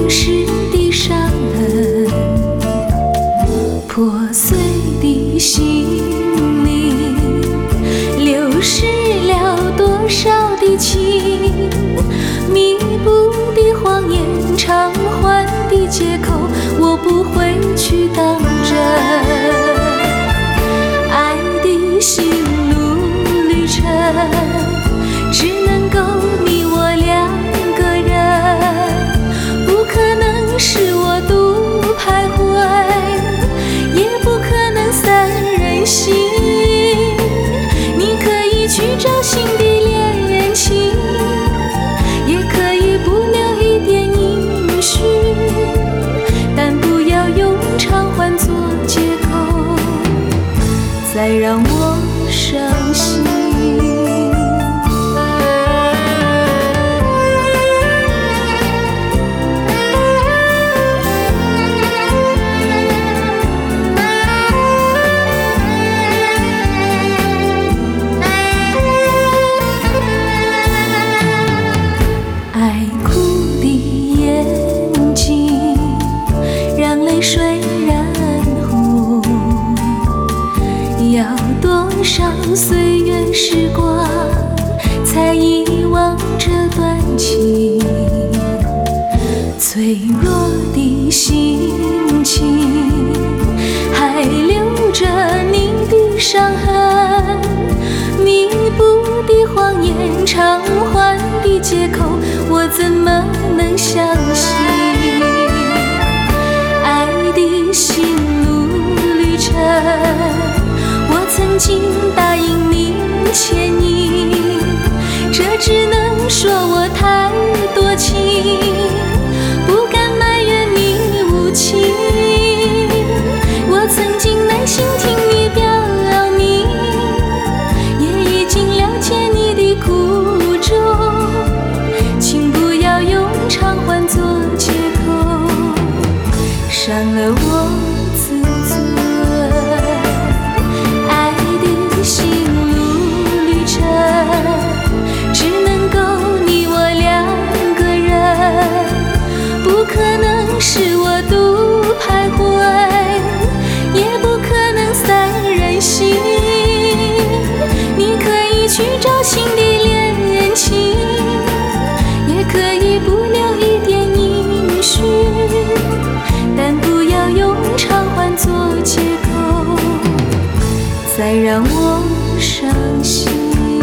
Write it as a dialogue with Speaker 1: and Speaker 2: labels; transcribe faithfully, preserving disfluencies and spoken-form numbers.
Speaker 1: 淋湿的伤痕，破碎的心灵，流失了多少的情，弥补的谎言，偿还的借口，我不会去当真。爱的心路旅程，只能够你我两个人，不可能是我独徘徊，也不可能三人行。你可以去找新的恋情，也可以不留一点音讯，但不要用偿还做借口，再让我伤心。爱哭的眼睛，让泪水染红。要多少岁月时光，才遗忘这段情？脆弱的心情，还留着你的伤痕。弥补的谎言，偿还的借口，我怎么能相信？爱的心路旅程，我曾经答应你牵引，这只能说我太多情，不敢埋怨你无情。我曾经耐心听你表明，也已经了解你的苦衷，请不要用偿还做借口，伤了我自尊。爱的心路旅程，只能够你我两个人，不可能是我独徘徊，也不可能三人行。你可以去找新的恋情，也可以不留一点音讯，但不要用偿还做借口，再让我伤心。